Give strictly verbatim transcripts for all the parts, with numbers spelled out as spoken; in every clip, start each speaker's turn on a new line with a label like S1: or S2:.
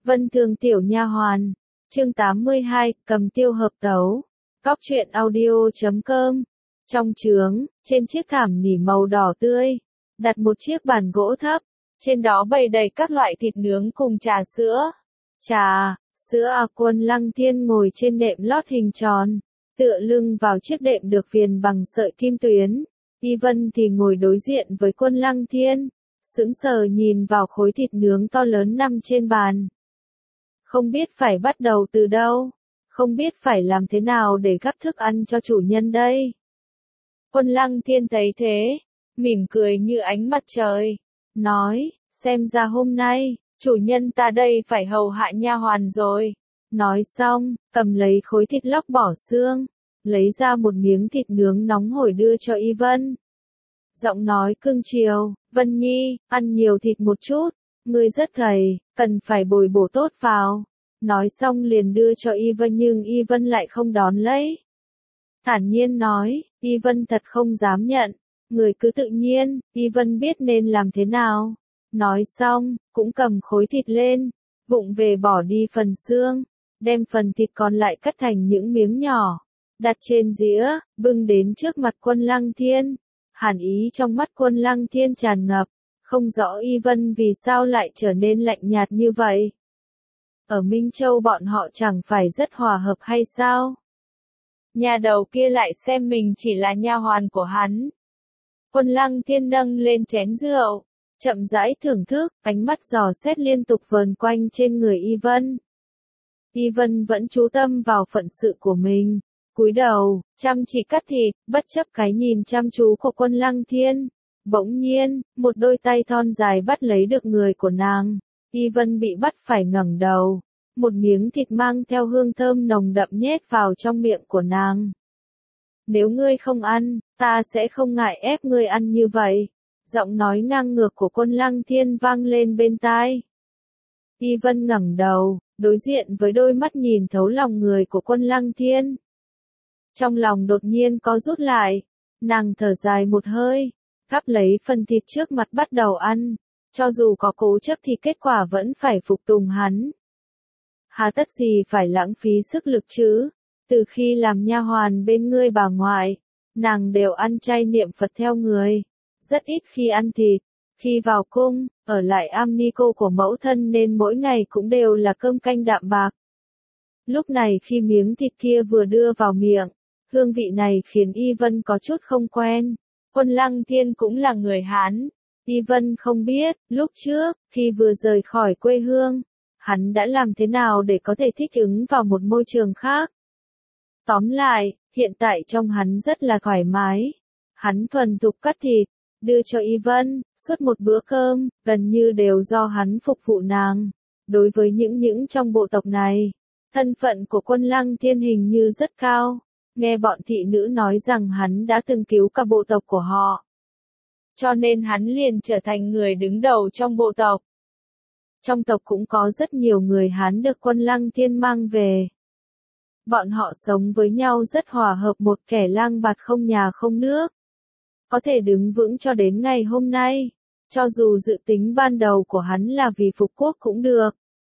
S1: Vân Thường tiểu nha hoàn. Chương tám mươi hai, cầm tiêu hợp tấu. Góc truyện audio chấm com. Trong trướng, trên chiếc thảm nỉ màu đỏ tươi, đặt một chiếc bàn gỗ thấp, trên đó bày đầy các loại thịt nướng cùng trà sữa. Trà, sữa à Quân Lăng Thiên ngồi trên đệm lót hình tròn, tựa lưng vào chiếc đệm được viền bằng sợi kim tuyến. Y Vân thì ngồi đối diện với Quân Lăng Thiên, sững sờ nhìn vào khối thịt nướng to lớn nằm trên bàn. Không biết phải bắt đầu từ đâu, không biết phải làm thế nào để gắp thức ăn cho chủ nhân đây. Quân Lăng Thiên thấy thế, mỉm cười như ánh mặt trời, nói, xem ra hôm nay, chủ nhân ta đây phải hầu hạ nha hoàn rồi. Nói xong, cầm lấy khối thịt lóc bỏ xương, lấy ra một miếng thịt nướng nóng hổi đưa cho Y Vân. Giọng nói cưng chiều, Vân Nhi, ăn nhiều thịt một chút, ngươi rất gầy, cần phải bồi bổ tốt vào. Nói xong liền đưa cho Y Vân nhưng Y Vân lại không đón lấy. Thản nhiên nói, Y Vân thật không dám nhận, người cứ tự nhiên, Y Vân biết nên làm thế nào. Nói xong, cũng cầm khối thịt lên, vụng về bỏ đi phần xương, đem phần thịt còn lại cắt thành những miếng nhỏ, đặt trên dĩa, bưng đến trước mặt Quân Lăng Thiên. Hàn ý trong mắt Quân Lăng Thiên tràn ngập, không rõ Y Vân vì sao lại trở nên lạnh nhạt như vậy. Ở Minh Châu bọn họ chẳng phải rất hòa hợp hay sao? Nhà đầu kia lại xem mình chỉ là nha hoàn của hắn. Quân Lăng Thiên nâng lên chén rượu, chậm rãi thưởng thức, ánh mắt dò xét liên tục vờn quanh trên người Y Vân. Y Vân vẫn chú tâm vào phận sự của mình, cúi đầu, chăm chỉ cắt thịt, bất chấp cái nhìn chăm chú của Quân Lăng Thiên. Bỗng nhiên, một đôi tay thon dài bắt lấy được người của nàng. Y Vân bị bắt phải ngẩng đầu, một miếng thịt mang theo hương thơm nồng đậm nhét vào trong miệng của nàng. Nếu ngươi không ăn, ta sẽ không ngại ép ngươi ăn như vậy. Giọng nói ngang ngược của Quân Lăng Thiên vang lên bên tai. Y Vân ngẩng đầu, đối diện với đôi mắt nhìn thấu lòng người của Quân Lăng Thiên. Trong lòng đột nhiên có rút lại, nàng thở dài một hơi, gắp lấy phần thịt trước mặt bắt đầu ăn, cho dù có cố chấp thì kết quả vẫn phải phục tùng hắn. Hà tất gì phải lãng phí sức lực chứ, từ khi làm nha hoàn bên ngươi bà ngoại, nàng đều ăn chay niệm Phật theo người, rất ít khi ăn thịt, khi vào cung, ở lại am ni cô của mẫu thân nên mỗi ngày cũng đều là cơm canh đạm bạc. Lúc này khi miếng thịt kia vừa đưa vào miệng, hương vị này khiến Y Vân có chút không quen. Quân Lăng Thiên cũng là người Hán. Y Vân không biết, lúc trước, khi vừa rời khỏi quê hương, hắn đã làm thế nào để có thể thích ứng vào một môi trường khác. Tóm lại, hiện tại trong hắn rất là thoải mái. Hắn thuần thục cắt thịt, đưa cho Y Vân, suốt một bữa cơm, gần như đều do hắn phục vụ nàng. Đối với những những trong bộ tộc này, thân phận của Quân Lăng Thiên hình như rất cao. Nghe bọn thị nữ nói rằng hắn đã từng cứu cả bộ tộc của họ. Cho nên hắn liền trở thành người đứng đầu trong bộ tộc. Trong tộc cũng có rất nhiều người Hán được Quân Lăng Thiên mang về. Bọn họ sống với nhau rất hòa hợp, một kẻ lang bạt không nhà không nước. Có thể đứng vững cho đến ngày hôm nay. Cho dù dự tính ban đầu của hắn là vì phục quốc cũng được.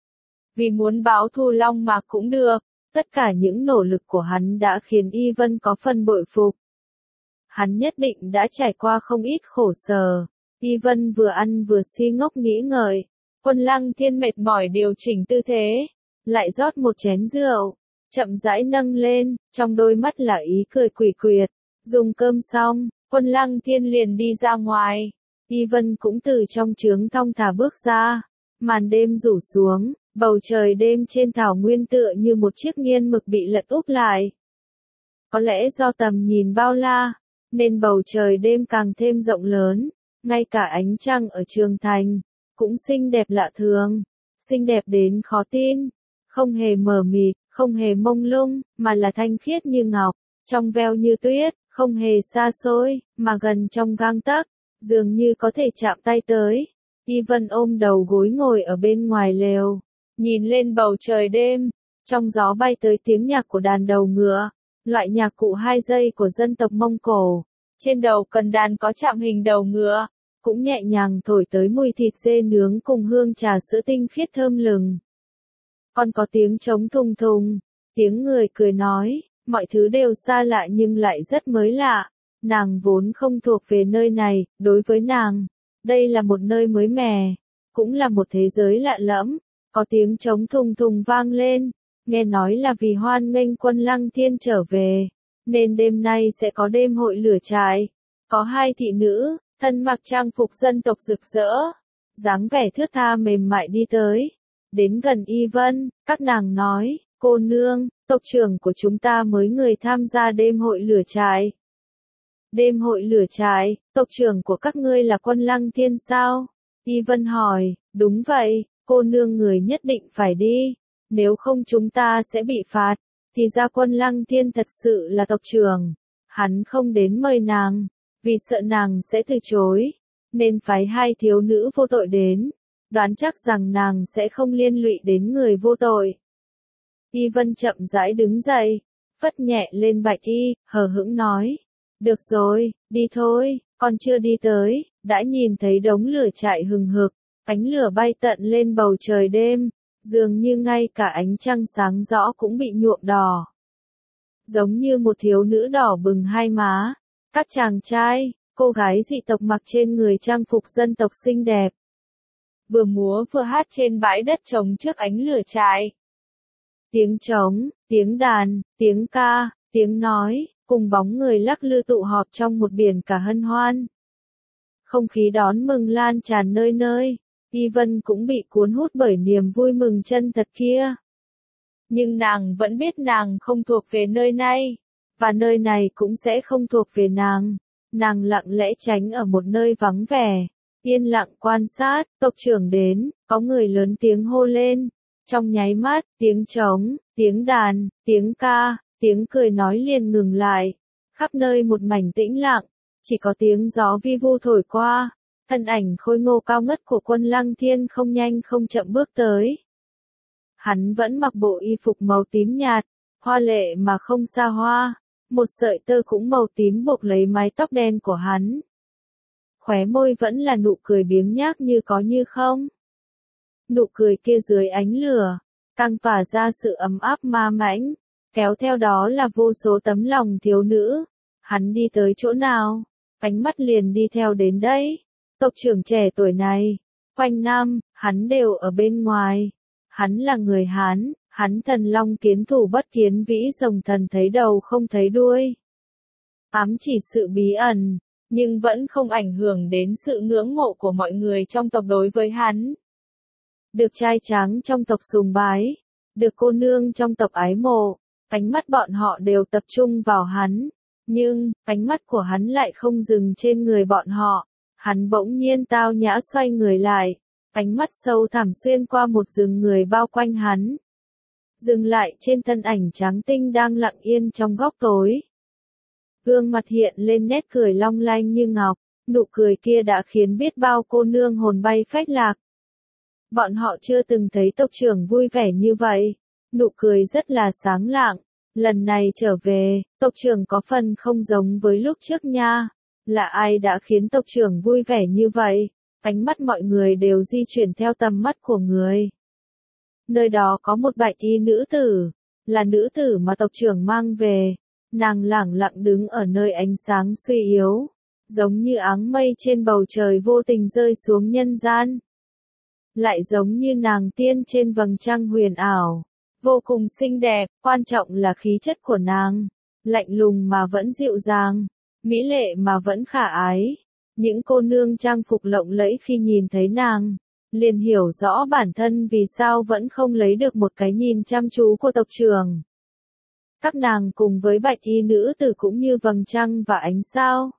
S1: Vì muốn báo thù Long Mạc cũng được. Tất cả những nỗ lực của hắn đã khiến Y Vân có phần bội phục. Hắn nhất định đã trải qua không ít khổ sở. Y Vân vừa ăn vừa si ngốc nghĩ ngợi. Quân Lăng Thiên mệt mỏi điều chỉnh tư thế, lại rót một chén rượu, chậm rãi nâng lên, trong đôi mắt là ý cười quỷ quyệt. Dùng cơm xong, Quân Lăng Thiên liền đi ra ngoài. Y Vân cũng từ trong trướng thong thả bước ra. Màn đêm rủ xuống. Bầu trời đêm trên thảo nguyên tựa như một chiếc nghiên mực bị lật úp lại. Có lẽ do tầm nhìn bao la, nên bầu trời đêm càng thêm rộng lớn, ngay cả ánh trăng ở Trường Thành, cũng xinh đẹp lạ thường, xinh đẹp đến khó tin, không hề mờ mịt, không hề mông lung, mà là thanh khiết như ngọc, trong veo như tuyết, không hề xa xôi, mà gần trong gang tấc, dường như có thể chạm tay tới. Y Vân ôm đầu gối ngồi ở bên ngoài lều. Nhìn lên bầu trời đêm, trong gió bay tới tiếng nhạc của đàn đầu ngựa, loại nhạc cụ hai giây của dân tộc Mông Cổ. Trên đầu cần đàn có chạm hình đầu ngựa, cũng nhẹ nhàng thổi tới mùi thịt dê nướng cùng hương trà sữa tinh khiết thơm lừng. còn có tiếng trống thùng thùng, tiếng người cười nói, mọi thứ đều xa lạ nhưng lại rất mới lạ. Nàng vốn không thuộc về nơi này, đối với nàng, đây là một nơi mới mẻ, cũng là một thế giới lạ lẫm. Có tiếng trống thùng thùng vang lên, nghe nói là vì hoan nghênh Quân Lăng Thiên trở về, nên đêm nay sẽ có đêm hội lửa trại. Có hai thị nữ, thân mặc trang phục dân tộc rực rỡ, dáng vẻ thướt tha mềm mại đi tới, đến gần Y Vân, các nàng nói, cô nương, tộc trưởng của chúng ta mới người tham gia đêm hội lửa trại. Đêm hội lửa trại, tộc trưởng của các ngươi là Quân Lăng Thiên sao? Y Vân hỏi, đúng vậy, cô nương người nhất định phải đi, nếu không chúng ta sẽ bị phạt. Thì ra Quân Lăng Thiên thật sự là tộc trưởng, hắn không đến mời nàng, vì sợ nàng sẽ từ chối, nên phái hai thiếu nữ vô tội đến, đoán chắc rằng nàng sẽ không liên lụy đến người vô tội. Y Vân chậm rãi đứng dậy, phất nhẹ lên bạch y, hờ hững nói, được rồi, đi thôi, còn chưa đi tới, đã nhìn thấy đống lửa trại hừng hực, ánh lửa bay tận lên bầu trời đêm, dường như ngay cả ánh trăng sáng rõ cũng bị nhuộm đỏ. Giống như một thiếu nữ đỏ bừng hai má, các chàng trai, cô gái dị tộc mặc trên người trang phục dân tộc xinh đẹp, vừa múa vừa hát trên bãi đất trống trước ánh lửa trại. Tiếng trống, tiếng đàn, tiếng ca, tiếng nói, cùng bóng người lắc lư tụ họp trong một biển cả hân hoan. Không khí đón mừng lan tràn nơi nơi, Y Vân cũng bị cuốn hút bởi niềm vui mừng chân thật kia. Nhưng nàng vẫn biết nàng không thuộc về nơi này, và nơi này cũng sẽ không thuộc về nàng. Nàng lặng lẽ tránh ở một nơi vắng vẻ, yên lặng quan sát, tộc trưởng đến, có người lớn tiếng hô lên. Trong nháy mắt, tiếng trống, tiếng đàn, tiếng ca, tiếng cười nói liền ngừng lại. Khắp nơi một mảnh tĩnh lặng, chỉ có tiếng gió vi vu thổi qua. Thân ảnh khôi ngô cao ngất của Quân Lăng Thiên không nhanh không chậm bước tới. Hắn vẫn mặc bộ y phục màu tím nhạt, hoa lệ mà không xa hoa, một sợi tơ cũng màu tím buộc lấy mái tóc đen của hắn. Khóe môi vẫn là nụ cười biếng nhác như có như không. Nụ cười kia dưới ánh lửa, càng tỏa ra sự ấm áp ma mãnh, kéo theo đó là vô số tấm lòng thiếu nữ. Hắn đi tới chỗ nào, ánh mắt liền đi theo đến đấy. Tộc trưởng trẻ tuổi này, quanh năm, hắn đều ở bên ngoài. Hắn là người Hán, hắn thần long kiến thủ bất kiến vĩ rồng thần thấy đầu không thấy đuôi. Ám chỉ sự bí ẩn, nhưng vẫn không ảnh hưởng đến sự ngưỡng mộ của mọi người trong tộc đối với hắn. Được trai tráng trong tộc sùng bái, được cô nương trong tộc ái mộ, ánh mắt bọn họ đều tập trung vào hắn. Nhưng, ánh mắt của hắn lại không dừng trên người bọn họ. Hắn bỗng nhiên tao nhã xoay người lại, ánh mắt sâu thẳm xuyên qua một rừng người bao quanh hắn. Dừng lại trên thân ảnh trắng tinh đang lặng yên trong góc tối. Gương mặt hiện lên nét cười long lanh như ngọc, nụ cười kia đã khiến biết bao cô nương hồn bay phách lạc. Bọn họ chưa từng thấy tộc trưởng vui vẻ như vậy, nụ cười rất là sáng lạng. Lần này trở về, tộc trưởng có phần không giống với lúc trước nha. Là ai đã khiến tộc trưởng vui vẻ như vậy? Ánh mắt mọi người đều di chuyển theo tầm mắt của người. Nơi đó có một bạch y nữ tử, là nữ tử mà tộc trưởng mang về. Nàng lẳng lặng đứng ở nơi ánh sáng suy yếu, giống như áng mây trên bầu trời vô tình rơi xuống nhân gian. Lại giống như nàng tiên trên vầng trăng huyền ảo, vô cùng xinh đẹp, quan trọng là khí chất của nàng, lạnh lùng mà vẫn dịu dàng, mỹ lệ mà vẫn khả ái. Những cô nương trang phục lộng lẫy khi nhìn thấy nàng, liền hiểu rõ bản thân vì sao vẫn không lấy được một cái nhìn chăm chú của tộc trưởng. Các nàng cùng với bạch y nữ tử cũng như vầng trăng và ánh sao.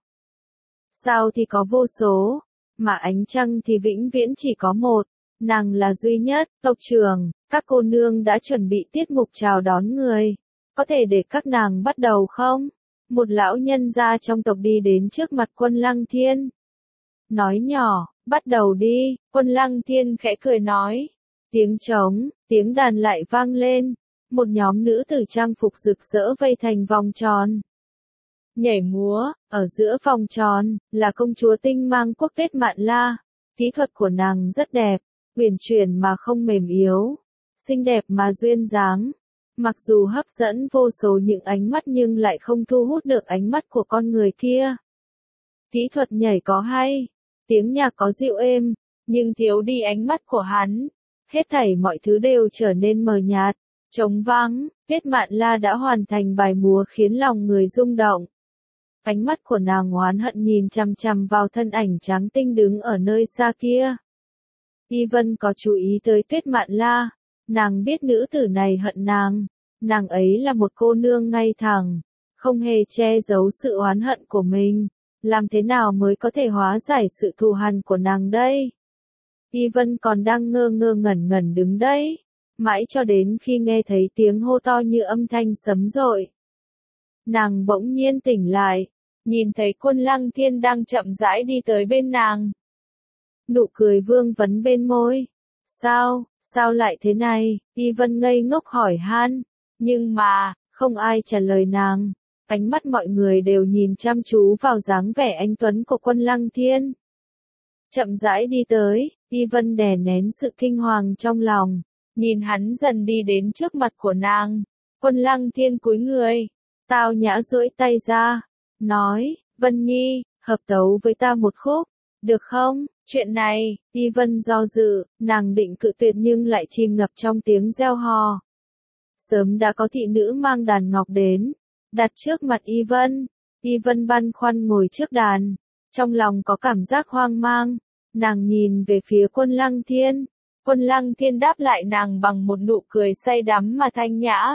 S1: Sao thì có vô số, mà ánh trăng thì vĩnh viễn chỉ có một, nàng là duy nhất. Tộc trưởng, các cô nương đã chuẩn bị tiết mục chào đón người, có thể để các nàng bắt đầu không? Một lão nhân gia trong tộc đi đến trước mặt Quân Lăng Thiên. Nói nhỏ, bắt đầu đi. Quân Lăng Thiên khẽ cười nói. Tiếng trống, tiếng đàn lại vang lên. Một nhóm nữ tử trang phục rực rỡ vây thành vòng tròn. Nhảy múa, ở giữa vòng tròn, là công chúa tinh mang quốc Tuyết Mạn La. Kỹ thuật của nàng rất đẹp, uyển chuyển mà không mềm yếu. xinh đẹp mà duyên dáng. Mặc dù hấp dẫn vô số những ánh mắt nhưng lại không thu hút được ánh mắt của con người kia. Kỹ thuật nhảy có hay, tiếng nhạc có dịu êm, nhưng thiếu đi ánh mắt của hắn. Hết thảy mọi thứ đều trở nên mờ nhạt, trống vắng. Tuyết Mạn La đã hoàn thành bài múa khiến lòng người rung động. Ánh mắt của nàng oán hận nhìn chằm chằm vào thân ảnh trắng tinh đứng ở nơi xa kia. Y Vân có chú ý tới Tuyết Mạn La, nàng biết nữ tử này hận nàng, nàng ấy là một cô nương ngay thẳng, không hề che giấu sự oán hận của mình, làm thế nào mới có thể hóa giải sự thù hằn của nàng đây? Y Vân còn đang ngơ ngơ ngẩn ngẩn đứng đấy, mãi cho đến khi nghe thấy tiếng hô to như âm thanh sấm dội. Nàng bỗng nhiên tỉnh lại, nhìn thấy Quân Lăng Thiên đang chậm rãi đi tới bên nàng. Nụ cười vương vấn bên môi. Sao, sao lại thế này? Y Vân ngây ngốc hỏi han. Nhưng mà, không ai trả lời nàng. Ánh mắt mọi người đều nhìn chăm chú vào dáng vẻ anh tuấn của Quân Lăng Thiên. Chậm rãi đi tới, Y Vân đè nén sự kinh hoàng trong lòng. Nhìn hắn dần đi đến trước mặt của nàng. Quân Lăng Thiên cúi người. Tao nhã duỗi tay ra. Nói, Vân Nhi, hợp tấu với ta một khúc. Được không? Chuyện này, Y Vân do dự, nàng định cự tuyệt nhưng lại chìm ngập trong tiếng reo hò. Sớm đã có thị nữ mang đàn ngọc đến, đặt trước mặt Y Vân. Y Vân băn khoăn ngồi trước đàn, trong lòng có cảm giác hoang mang. Nàng nhìn về phía Quân Lăng Thiên. Quân Lăng Thiên đáp lại nàng bằng một nụ cười say đắm mà thanh nhã.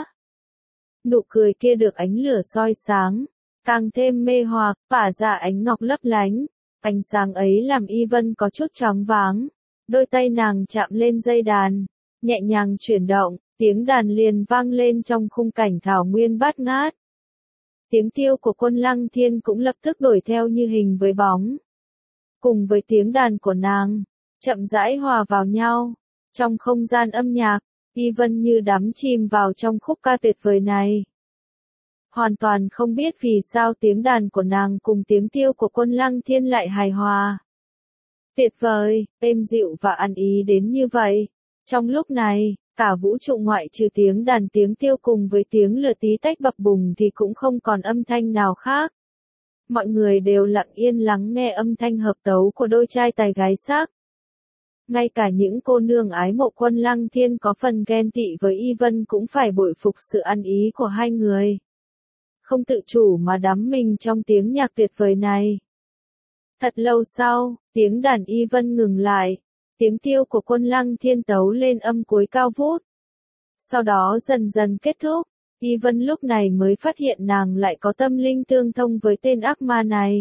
S1: Nụ cười kia được ánh lửa soi sáng, càng thêm mê hoặc, tỏa ra ánh ngọc lấp lánh. Ánh sáng ấy làm Y Vân có chút choáng váng. Đôi tay nàng chạm lên dây đàn, nhẹ nhàng chuyển động, tiếng đàn liền vang lên trong khung cảnh thảo nguyên bát ngát. Tiếng tiêu của Quân Lăng Thiên cũng lập tức đổi theo như hình với bóng. Cùng với tiếng đàn của nàng, chậm rãi hòa vào nhau. Trong không gian âm nhạc, Y Vân như đắm chìm vào trong khúc ca tuyệt vời này. Hoàn toàn không biết vì sao tiếng đàn của nàng cùng tiếng tiêu của Quân Lăng Thiên lại hài hòa. Tuyệt vời, êm dịu và ăn ý đến như vậy. Trong lúc này, cả vũ trụ ngoại trừ tiếng đàn tiếng tiêu cùng với tiếng lửa tí tách bập bùng thì cũng không còn âm thanh nào khác. Mọi người đều lặng yên lắng nghe âm thanh hợp tấu của đôi trai tài gái sắc. Ngay cả những cô nương ái mộ Quân Lăng Thiên có phần ghen tị với Y Vân cũng phải bội phục sự ăn ý của hai người. Không tự chủ mà đắm mình trong tiếng nhạc tuyệt vời này. Thật lâu sau, tiếng đàn Y Vân ngừng lại, tiếng tiêu của Quân Lăng Thiên tấu lên âm cuối cao vút. Sau đó dần dần kết thúc, Y Vân lúc này mới phát hiện nàng lại có tâm linh tương thông với tên ác ma này.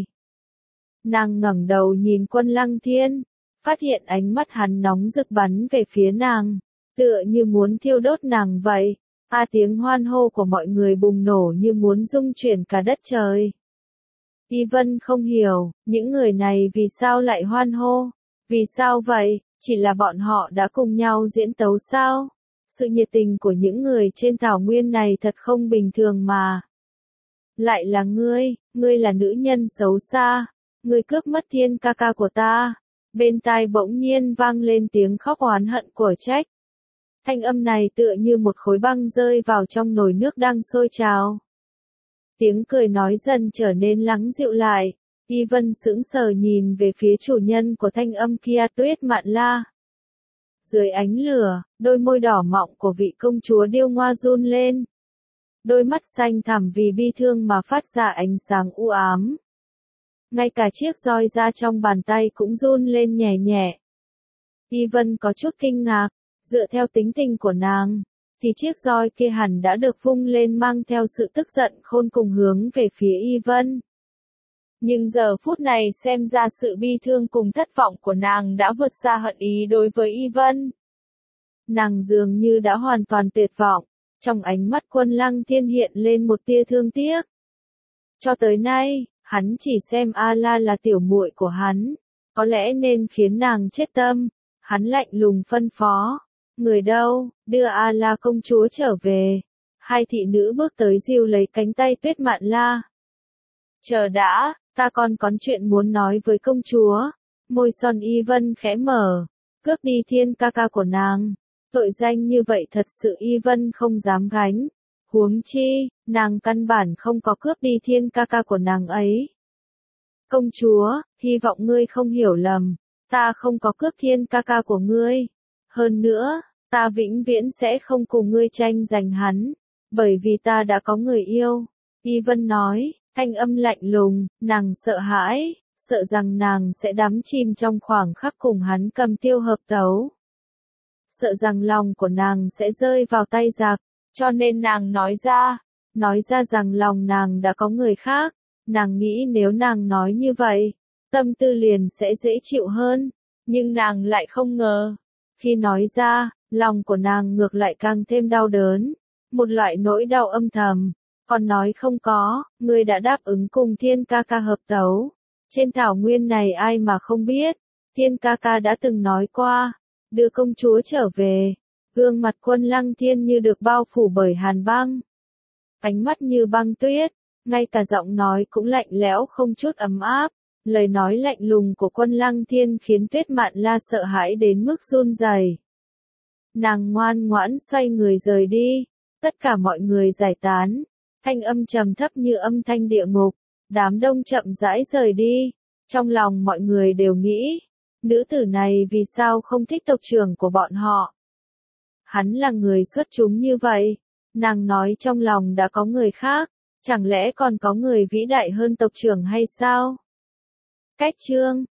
S1: Nàng ngẩng đầu nhìn Quân Lăng Thiên, phát hiện ánh mắt hắn nóng rực bắn về phía nàng, tựa như muốn thiêu đốt nàng vậy. A tiếng hoan hô của mọi người bùng nổ như muốn rung chuyển cả đất trời. Y Vân không hiểu, những người này vì sao lại hoan hô? Vì sao vậy? Chỉ là bọn họ đã cùng nhau diễn tấu sao? Sự nhiệt tình của những người trên thảo nguyên này thật không bình thường mà. Lại là ngươi, ngươi là nữ nhân xấu xa, ngươi cướp mất thiên ca ca của ta. Bên tai bỗng nhiên vang lên tiếng khóc oán hận của Trách. Thanh âm này tựa như một khối băng rơi vào trong nồi nước đang sôi trào. Tiếng cười nói dần trở nên lắng dịu lại. Y Vân sững sờ nhìn về phía chủ nhân của thanh âm kia, Tuyết Mạn La. Dưới ánh lửa, đôi môi đỏ mọng của vị công chúa điêu ngoa run lên. Đôi mắt xanh thẳm vì bi thương mà phát ra ánh sáng u ám. Ngay cả chiếc roi ra trong bàn tay cũng run lên nhẹ nhẹ. Y Vân có chút kinh ngạc. Dựa theo tính tình của nàng, thì chiếc roi kia hẳn đã được vung lên mang theo sự tức giận khôn cùng hướng về phía Y Vân. Nhưng giờ phút này xem ra sự bi thương cùng thất vọng của nàng đã vượt xa hận ý đối với Y Vân. Nàng dường như đã hoàn toàn tuyệt vọng, trong ánh mắt Quân Lăng Thiên hiện lên một tia thương tiếc. Cho tới nay, hắn chỉ xem A-la là tiểu muội của hắn, có lẽ nên khiến nàng chết tâm. Hắn lạnh lùng phân phó. Người đâu, đưa A-la công chúa trở về. Hai thị nữ bước tới dìu lấy cánh tay Tuyết Mạn La. Chờ đã, ta còn có chuyện muốn nói với công chúa. Môi son Y Vân khẽ mở, cướp đi thiên ca ca của nàng. Tội danh như vậy thật sự Y Vân không dám gánh. Huống chi, nàng căn bản không có cướp đi thiên ca ca của nàng ấy. Công chúa, hy vọng ngươi không hiểu lầm, ta không có cướp thiên ca ca của ngươi. Hơn nữa, ta vĩnh viễn sẽ không cùng ngươi tranh giành hắn, bởi vì ta đã có người yêu. Y Vân nói, thanh âm lạnh lùng, nàng sợ hãi, sợ rằng nàng sẽ đắm chìm trong khoảng khắc cùng hắn cầm tiêu hợp tấu. Sợ rằng lòng của nàng sẽ rơi vào tay giặc, cho nên nàng nói ra, nói ra rằng lòng nàng đã có người khác. Nàng nghĩ nếu nàng nói như vậy, tâm tư liền sẽ dễ chịu hơn, nhưng nàng lại không ngờ. Khi nói ra, lòng của nàng ngược lại càng thêm đau đớn, một loại nỗi đau âm thầm. Còn nói không có, ngươi đã đáp ứng cùng thiên ca ca hợp tấu. Trên thảo nguyên này ai mà không biết, thiên ca ca đã từng nói qua, đưa công chúa trở về. Gương mặt Quân Lăng Thiên như được bao phủ bởi hàn băng. Ánh mắt như băng tuyết, ngay cả giọng nói cũng lạnh lẽo không chút ấm áp. Lời nói lạnh lùng của Quân Lăng Thiên khiến Tuyết Mạn La sợ hãi đến mức run rẩy. Nàng ngoan ngoãn xoay người rời đi, tất cả mọi người giải tán, thanh âm trầm thấp như âm thanh địa ngục, đám đông chậm rãi rời đi. Trong lòng mọi người đều nghĩ, nữ tử này vì sao không thích tộc trưởng của bọn họ? Hắn là người xuất chúng như vậy, nàng nói trong lòng đã có người khác, chẳng lẽ còn có người vĩ đại hơn tộc trưởng hay sao? Cách chương